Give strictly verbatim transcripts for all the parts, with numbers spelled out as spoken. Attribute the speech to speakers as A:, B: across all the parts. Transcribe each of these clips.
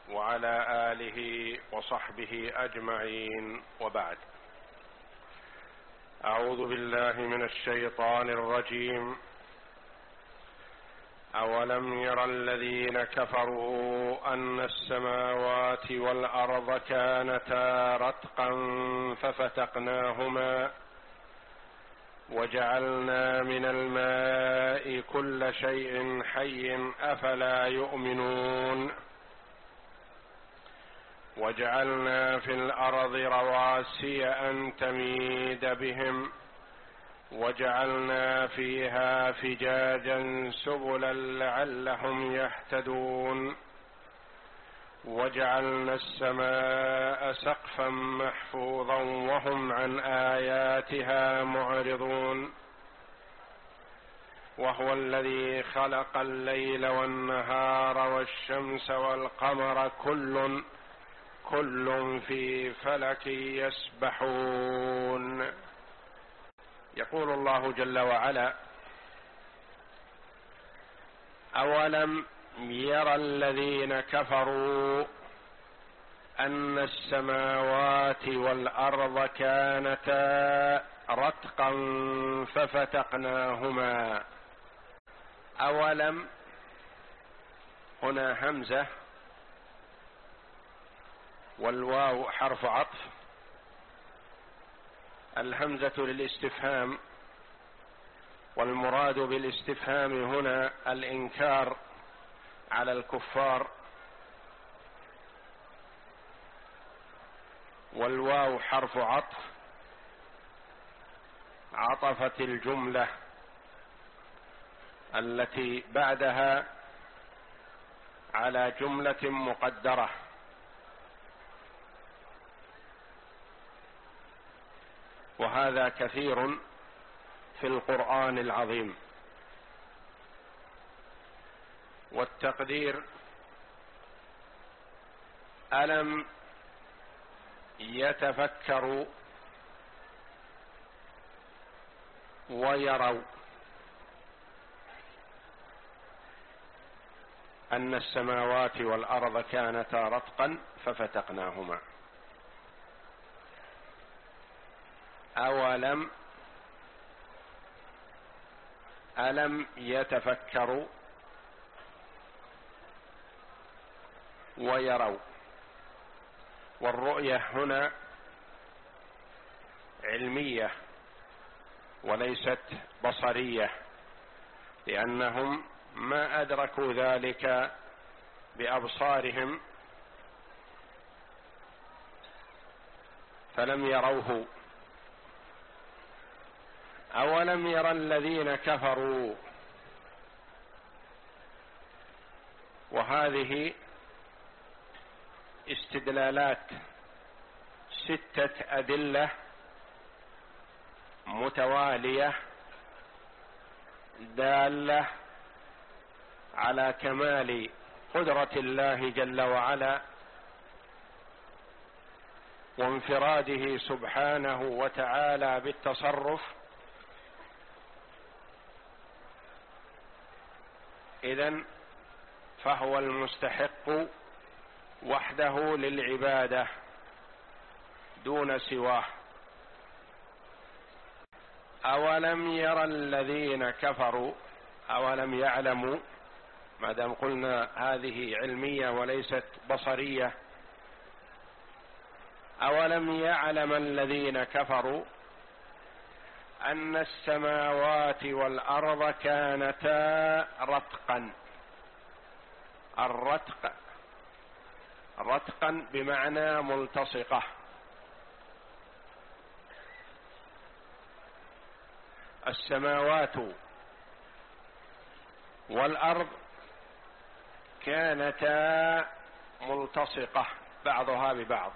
A: وعلى آله وصحبه أجمعين، وبعد. أعوذ بالله من الشيطان الرجيم. أولم ير الذين كفروا أن السماوات والأرض كانتا رتقا ففتقناهما وجعلنا من الماء كل شيء حي أفلا يؤمنون وجعلنا في الأرض رواسي أن تميد بهم وجعلنا فيها فجاجا سبلا لعلهم يهتدون وجعلنا السماء سقفا محفوظا وهم عن آياتها معرضون وهو الذي خلق الليل والنهار والشمس والقمر كل كل في فلك يسبحون. يقول الله جل وعلا: أولم ير الذين كفروا أن السماوات والأرض كانتا رتقا ففتقناهما. أولم هنا همزة والواو حرف عطف. الهمزة للاستفهام، والمراد بالاستفهام هنا الإنكار على الكفار، والواو حرف عطف عطفت الجملة التي بعدها على جملة مقدرة، وهذا كثير في القرآن العظيم. والتقدير: ألم يتفكروا ويروا أن السماوات والأرض كانتا رتقا ففتقناهما. أولم ألم يتفكروا ويروا. والرؤية هنا علمية وليست بصرية، لأنهم ما أدركوا ذلك بأبصارهم فلم يروه. أولم ير الذين كفروا، وهذه استدلالات ستة أدلة متوالية دالة على كمال قدرة الله جل وعلا وانفراده سبحانه وتعالى بالتصرف. إذن فهو المستحق وحده للعبادة دون سواه. أولم ير الذين كفروا، أولم يعلموا، ما دام قلنا هذه علمية وليست بصرية. أولم يعلم الذين كفروا أن السماوات والأرض كانتا رتقا. الرتق رتقا بمعنى ملتصقة. السماوات والأرض كانتا ملتصقة بعضها ببعض،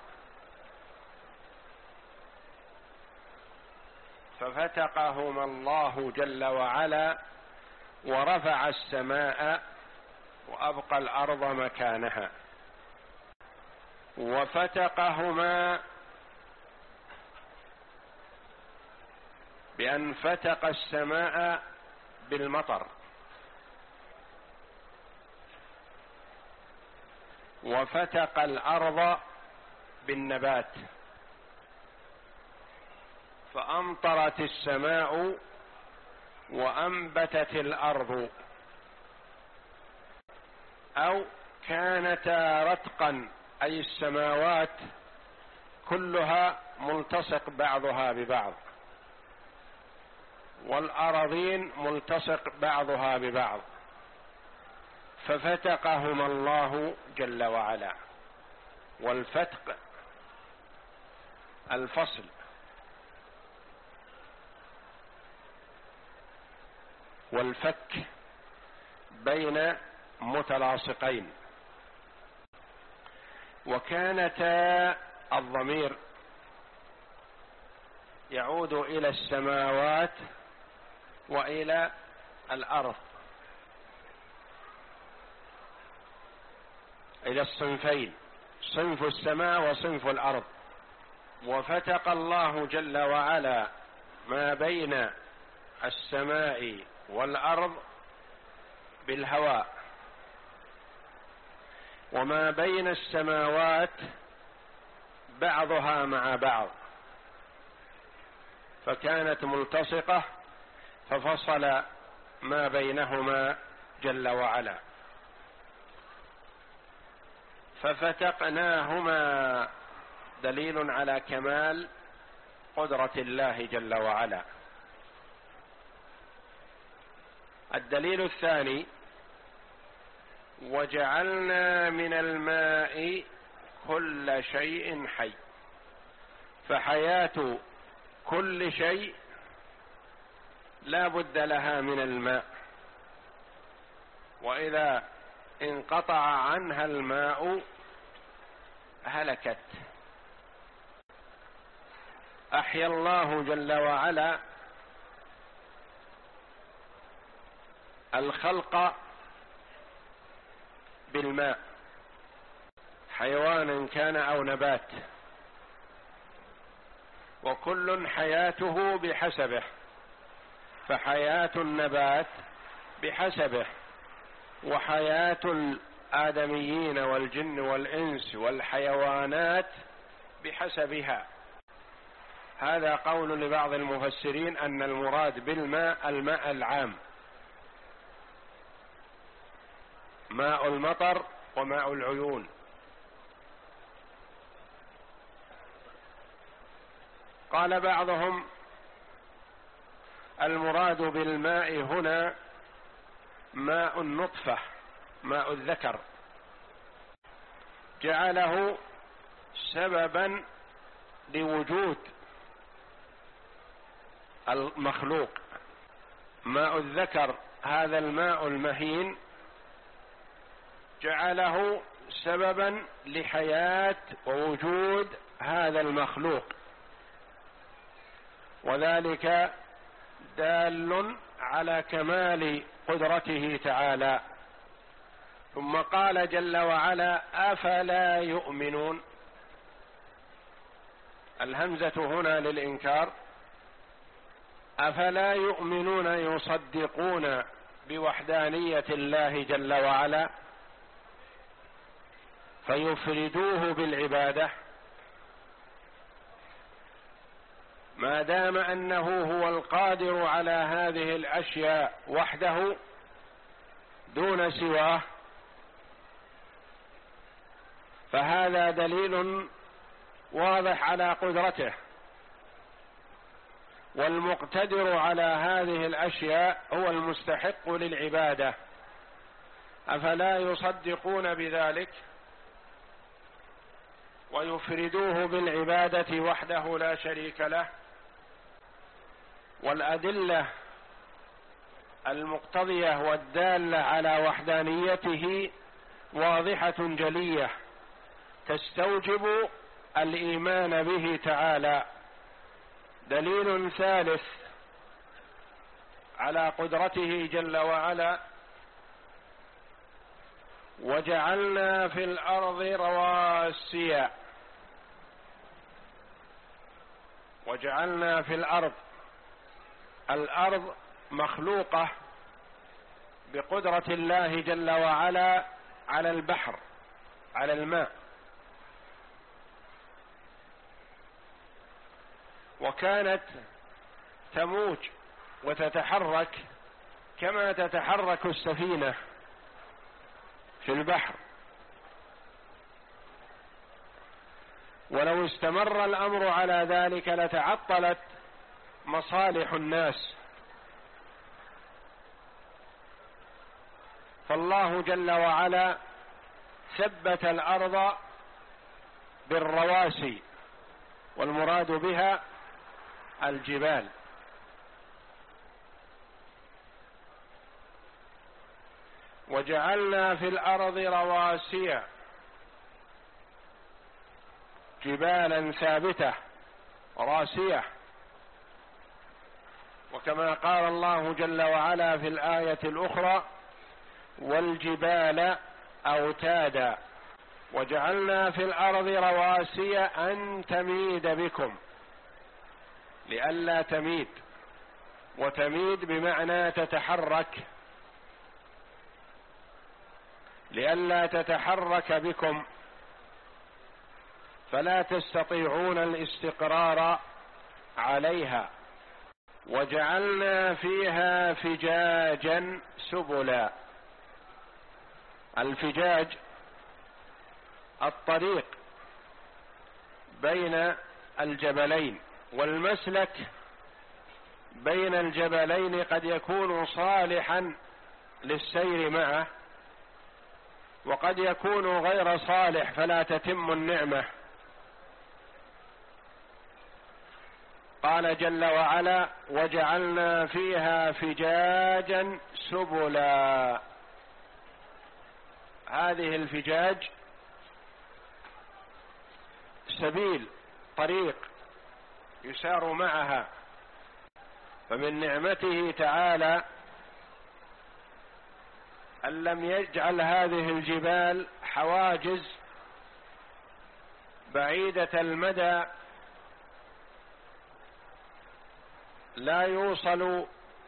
A: ففتقهما الله جل وعلا ورفع السماء وأبقى الأرض مكانها. وفتقهما بأن فتق السماء بالمطر، وفتق الأرض بالنبات، فأمطرت السماء وأنبتت الأرض، أو كانتا رتقا أي السماوات كلها ملتصق بعضها ببعض، والأراضين ملتصق بعضها ببعض، ففتقهما الله جل وعلا. والفتق الفصل، والفك بين متلاصقين. وكانتا الضمير يعود إلى السماوات وإلى الأرض، إلى الصنفين، صنف السماء وصنف الأرض. وفتق الله جل وعلا ما بين السماء والأرض بالهواء، وما بين السماوات بعضها مع بعض، فكانت ملتصقة ففصل ما بينهما جل وعلا. ففتقناهما دليل على كمال قدرة الله جل وعلا. الدليل الثاني: وجعلنا من الماء كل شيء حي، فحياة كل شيء لا بد لها من الماء، وإذا انقطع عنها الماء هلكت. أحيا الله جل وعلا الخلق بالماء، حيوانا كان أو نبات، وكل حياته بحسبه، فحياة النبات بحسبه، وحياة الآدميين والجن والإنس والحيوانات بحسبها. هذا قول لبعض المفسرين أن المراد بالماء الماء العام، ماء المطر وماء العيون. قال بعضهم المراد بالماء هنا ماء النطفة، ماء الذكر، جعله سببا لوجود المخلوق. ماء الذكر هذا الماء المهين جعله سببا لحياة ووجود هذا المخلوق، وذلك دال على كمال قدرته تعالى. ثم قال جل وعلا: أفلا يؤمنون. الهمزة هنا للإنكار، أفلا يؤمنون يصدقون بوحدانية الله جل وعلا فيفردوه بالعبادة، ما دام أنه هو القادر على هذه الأشياء وحده دون سواه، فهذا دليل واضح على قدرته. والمقتدر على هذه الأشياء هو المستحق للعبادة، أفلا يصدقون بذلك ويفردوه بالعبادة وحده لا شريك له؟ والأدلة المقتضية والدالة على وحدانيته واضحة جلية تستوجب الإيمان به تعالى. دليل ثالث على قدرته جل وعلا: وجعلنا في الأرض رواسي. وجعلنا في الأرض، الأرض مخلوقة بقدرة الله جل وعلا على البحر، على الماء، وكانت تموج وتتحرك كما تتحرك السفينة في البحر. ولو استمر الأمر على ذلك لتعطلت مصالح الناس، فالله جل وعلا ثبت الأرض بالرواسي، والمراد بها الجبال. وجعلنا في الأرض رواسي جبالا ثابتة راسية، وكما قال الله جل وعلا في الآية الأخرى: والجبال أوتادا وجعلنا في الأرض رواسي أن تميد بكم، لئلا تميد، وتميد بمعنى تتحرك، لئلا تتحرك بكم فلا تستطيعون الاستقرار عليها. وجعلنا فيها فجاجا سبلا. الفجاج الطريق بين الجبلين، والمسلك بين الجبلين قد يكون صالحا للسير معه، وقد يكون غير صالح فلا تتم النعمة. قال جل وعلا: وجعلنا فيها فجاجا سبلا. هذه الفجاج سبيل، طريق يسار معها. فمن نعمته تعالى أن لم يجعل هذه الجبال حواجز بعيدة المدى لا يوصل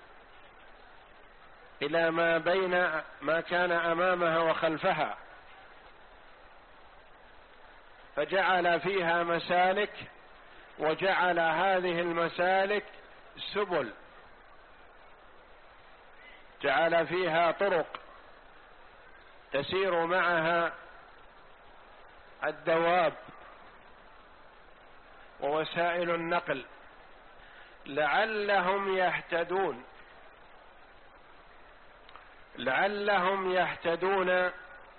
A: إلى ما بين ما كان أمامها وخلفها، فجعل فيها مسالك، وجعل هذه المسالك سبل، جعل فيها طرق تسير معها الدواب ووسائل النقل لعلهم يهتدون، لعلهم يهتدون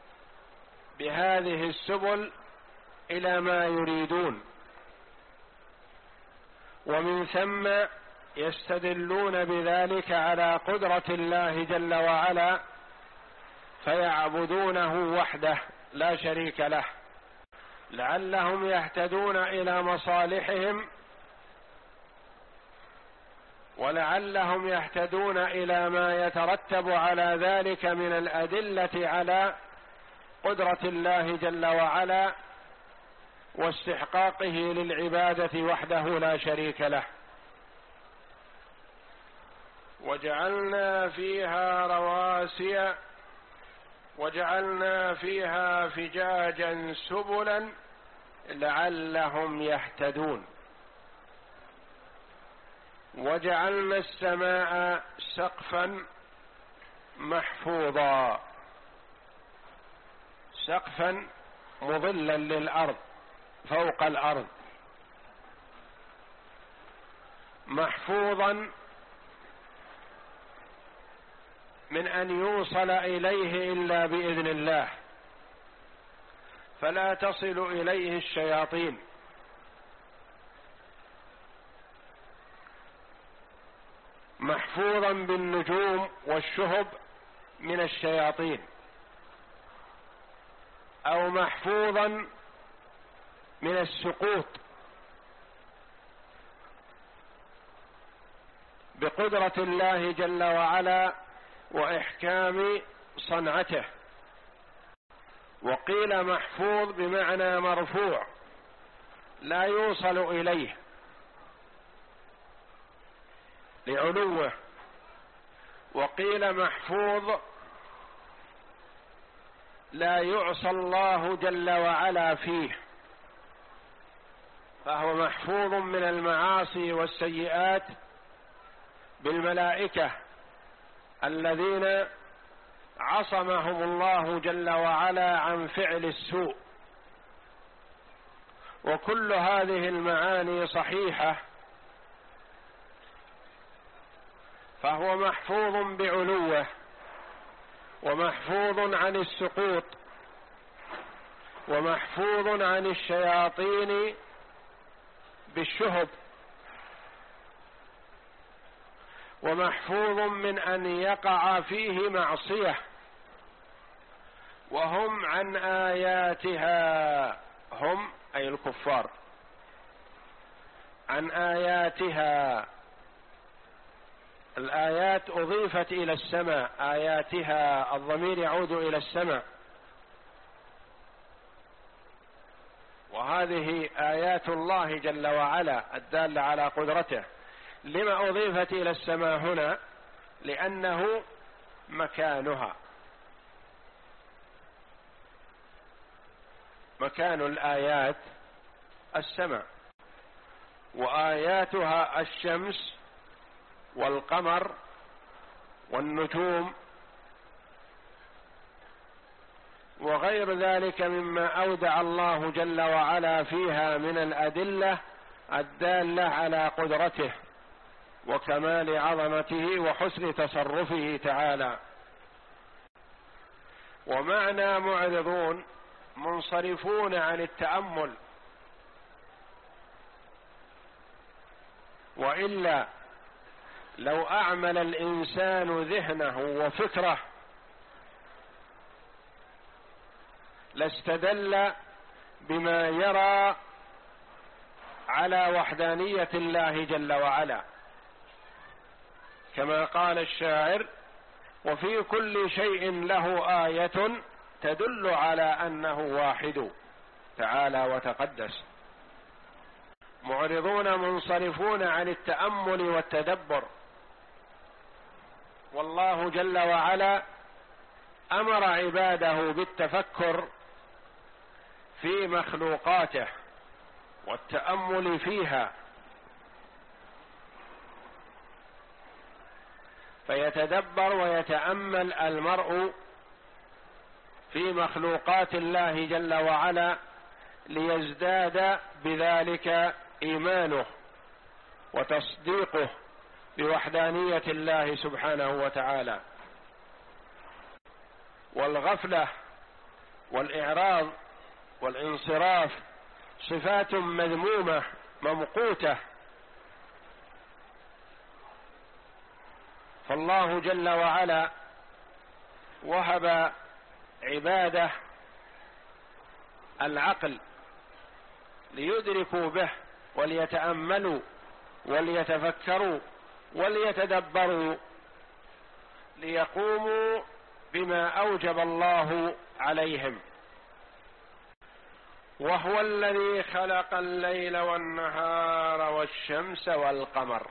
A: بهذه السبل إلى ما يريدون، ومن ثم يستدلون بذلك على قدرة الله جل وعلا، فيعبدونه وحده لا شريك له، لعلهم يهتدون إلى مصالحهم، ولعلهم يهتدون إلى ما يترتب على ذلك من الأدلة على قدرة الله جل وعلا واستحقاقه للعبادة وحده لا شريك له. وجعلنا فيها رواسي وجعلنا فيها فجاجا سبلا لعلهم يهتدون. وجعلنا السماء سقفا محفوظا، سقفا مظلا للأرض فوق الأرض، محفوظا من أن يوصل إليه إلا بإذن الله، فلا تصل إليه الشياطين، محفوظا بالنجوم والشهب من الشياطين، أو محفوظا من السقوط بقدرة الله جل وعلا وإحكام صنعته. وقيل محفوظ بمعنى مرفوع لا يوصل إليه لعلوه، وقيل محفوظ لا يعصى الله جل وعلا فيه، فهو محفوظ من المعاصي والسيئات بالملائكة الذين عصمهم الله جل وعلا عن فعل السوء. وكل هذه المعاني صحيحة، فهو محفوظ بعلوه ومحفوظ عن السقوط ومحفوظ عن الشياطين بالشهب ومحفوظ من أن يقع فيه معصية، وهم عن آياتها، هم أي الكفار، عن آياتها. الآيات أضيفت إلى السماء، آياتها الضمير يعود إلى السماء، وهذه آيات الله جل وعلا الدالة على قدرته. لما أضيفت إلى السماء هنا؟ لأنه مكانها، مكان الآيات السماء، وآياتها الشمس والقمر والنجوم وغير ذلك مما أودع الله جل وعلا فيها من الأدلة الدالة على قدرته وكمال عظمته وحسن تصرفه تعالى. ومعنى معرضون منصرفون عن التأمل، وإلا لو أعمل الإنسان ذهنه وفكره لاستدل بما يرى على وحدانية الله جل وعلا، كما قال الشاعر: وفي كل شيء له آية تدل على أنه واحد تعالى وتقدس. معرضون منصرفون عن التأمل والتدبر، والله جل وعلا أمر عباده بالتفكر في مخلوقاته والتأمل فيها، فيتدبر ويتأمل المرء في مخلوقات الله جل وعلا ليزداد بذلك إيمانه وتصديقه بوحدانية الله سبحانه وتعالى. والغفلة والإعراض والانصراف صفات مذمومة ممقوتة، فالله جل وعلا وهب عباده العقل ليدركوا به وليتأملوا وليتفكروا وليتدبروا ليقوموا بما أوجب الله عليهم. وهو الذي خلق الليل والنهار والشمس والقمر.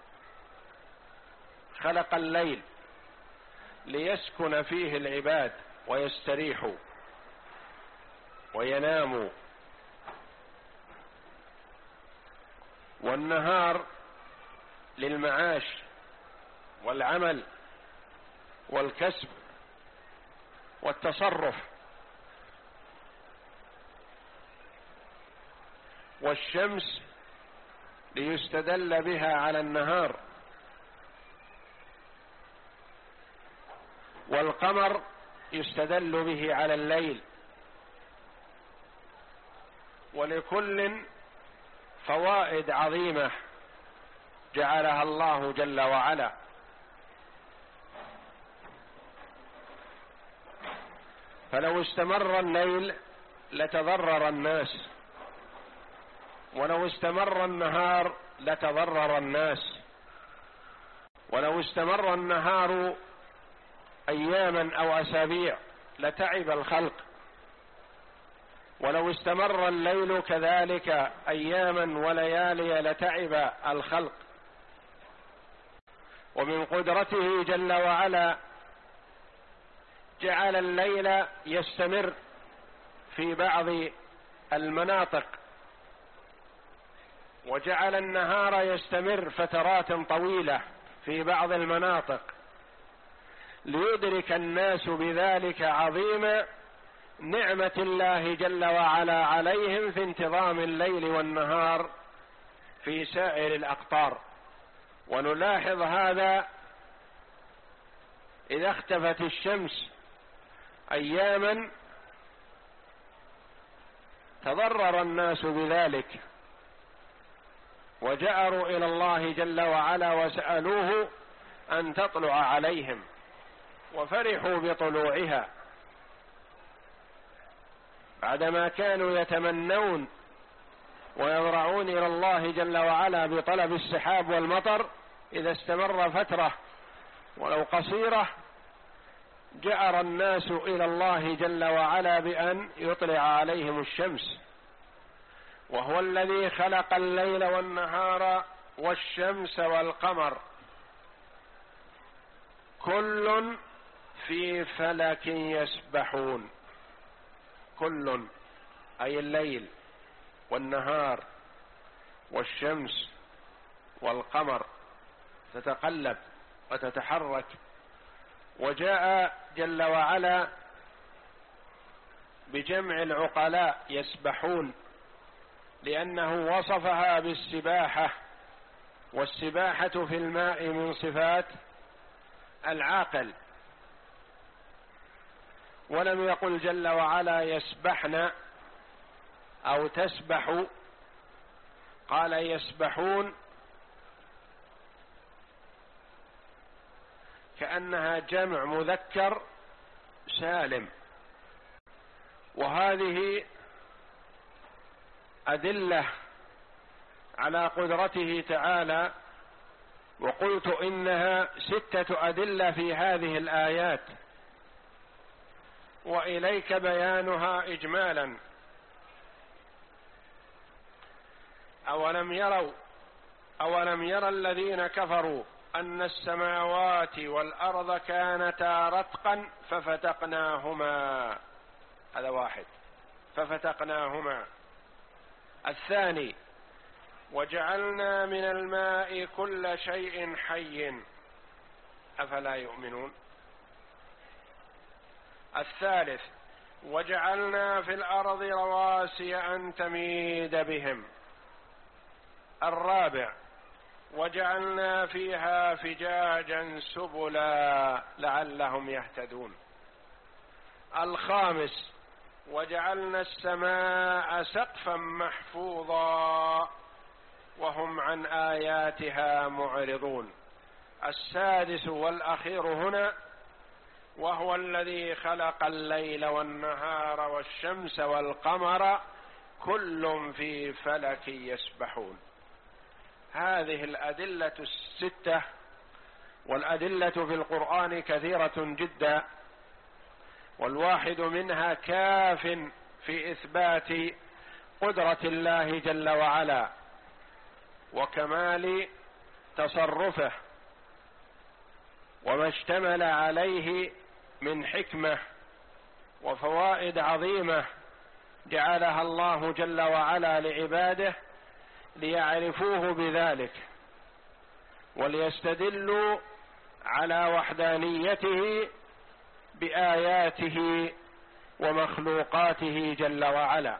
A: خلق الليل ليسكن فيه العباد ويستريحوا ويناموا، والنهار للمعاش والعمل والكسب والتصرف، والشمس ليستدل بها على النهار، والقمر يستدل به على الليل، ولكل فوائد عظيمة جعلها الله جل وعلا. فلو استمر الليل لتضرر الناس، ولو استمر النهار لتضرر الناس، ولو استمر النهار أياما أو أسابيع لتعب الخلق، ولو استمر الليل كذلك أياما وليالي لتعب الخلق. ومن قدرته جل وعلا جعل الليل يستمر في بعض المناطق، وجعل النهار يستمر فترات طويلة في بعض المناطق، ليدرك الناس بذلك عظيم نعمة الله جل وعلا عليهم في انتظام الليل والنهار في سائر الأقطار. ونلاحظ هذا إذا اختفت الشمس أياما تضرر الناس بذلك، وجأروا إلى الله جل وعلا وسألوه أن تطلع عليهم، وفرحوا بطلوعها بعدما كانوا يتمنون ويضرعون إلى الله جل وعلا بطلب السحاب والمطر. إذا استمر فترة ولو قصيرة جأر الناس إلى الله جل وعلا بأن يطلع عليهم الشمس، وهو الذي خلق الليل والنهار والشمس والقمر كل في فلك يسبحون. كل أي الليل والنهار والشمس والقمر تتقلب وتتحرك. وجاء جل وعلا بجمع العقلاء يسبحون، لأنه وصفها بالسباحة، والسباحة في الماء من صفات العاقل، ولم يقل جل وعلا يسبحن أو تسبح، قال يسبحون كأنها جمع مذكر سالم. وهذه أدلة على قدرته تعالى، وقلت إنها ستة أدلة في هذه الآيات، وإليك بيانها إجمالا. أولم يروا أولم يرى الذين كفروا أن السماوات والأرض كانتا رتقا ففتقناهما. هذا واحد، ففتقناهما. الثاني وجعلنا من الماء كل شيء حي أفلا يؤمنون. الثالث وجعلنا في الأرض رواسي أن تميد بهم. الرابع وجعلنا فيها فجاجا سبلا لعلهم يهتدون. الخامس وجعلنا السماء سقفا محفوظا وهم عن آياتها معرضون. السادس والأخير هنا وهو الذي خلق الليل والنهار والشمس والقمر كل في فلك يسبحون. هذه الأدلة الستة، والأدلة في القرآن كثيرة جدا، والواحد منها كاف في إثبات قدرة الله جل وعلا وكمال تصرفه وما اشتمل عليه من حكمة وفوائد عظيمة جعلها الله جل وعلا لعباده ليعرفوه بذلك وليستدلوا على وحدانيته بآياته ومخلوقاته جل وعلا.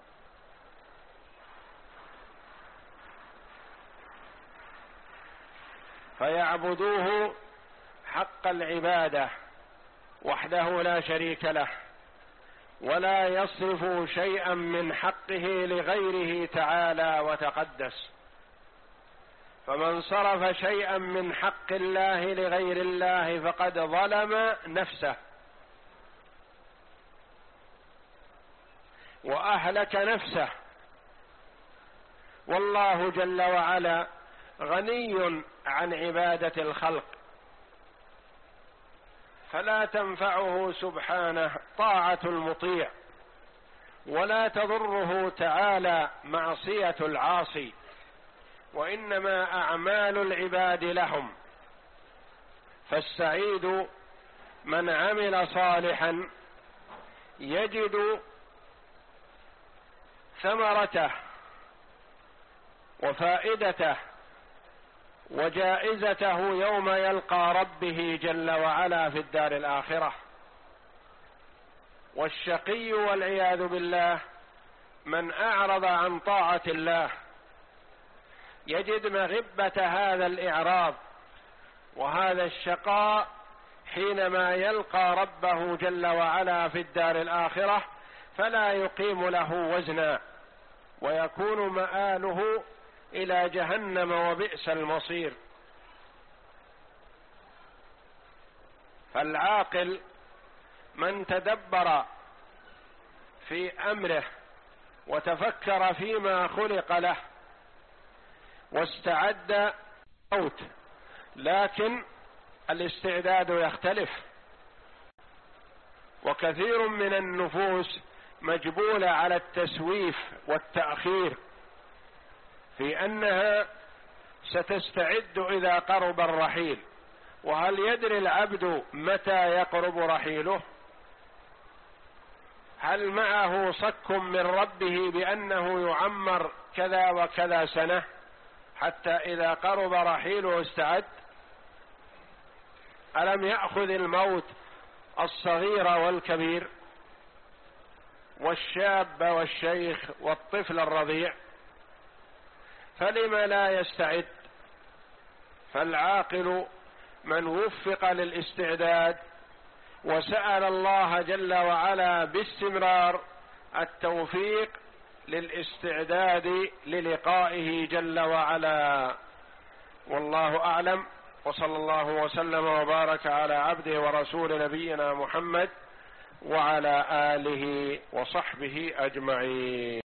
A: فيعبدوه حق العبادة وحده لا شريك له، ولا يصرف شيئا من حقه لغيره تعالى وتقدس. فمن صرف شيئا من حق الله لغير الله فقد ظلم نفسه وأهلك نفسه، والله جل وعلا غني عن عبادة الخلق، فلا تنفعه سبحانه طاعة المطيع، ولا تضره تعالى معصية العاصي، وإنما أعمال العباد لهم. فالسعيد من عمل صالحا يجد ثمرته وفائدته وجائزته يوم يلقى ربه جل وعلا في الدار الآخرة. والشقي والعياذ بالله من أعرض عن طاعة الله يجد مغبة هذا الإعراض وهذا الشقاء حينما يلقى ربه جل وعلا في الدار الآخرة، فلا يقيم له وزنا ويكون مآله إلى جهنم وبئس المصير. فالعاقل من تدبر في أمره وتفكر فيما خلق له واستعد موت، لكن الاستعداد يختلف، وكثير من النفوس مجبولة على التسويف والتأخير في أنها ستستعد إذا قرب الرحيل. وهل يدري العبد متى يقرب رحيله؟ هل معه صك من ربه بأنه يعمر كذا وكذا سنة حتى إذا قرب رحيله استعد؟ ألم يأخذ الموت الصغير والكبير والشاب والشيخ والطفل الرضيع؟ فلم لا يستعد؟ فالعاقل من وفق للاستعداد وسأل الله جل وعلا باستمرار التوفيق للاستعداد للقائه جل وعلا. والله أعلم، وصلى الله وسلم وبارك على عبده ورسول نبينا محمد وعلى آله وصحبه أجمعين.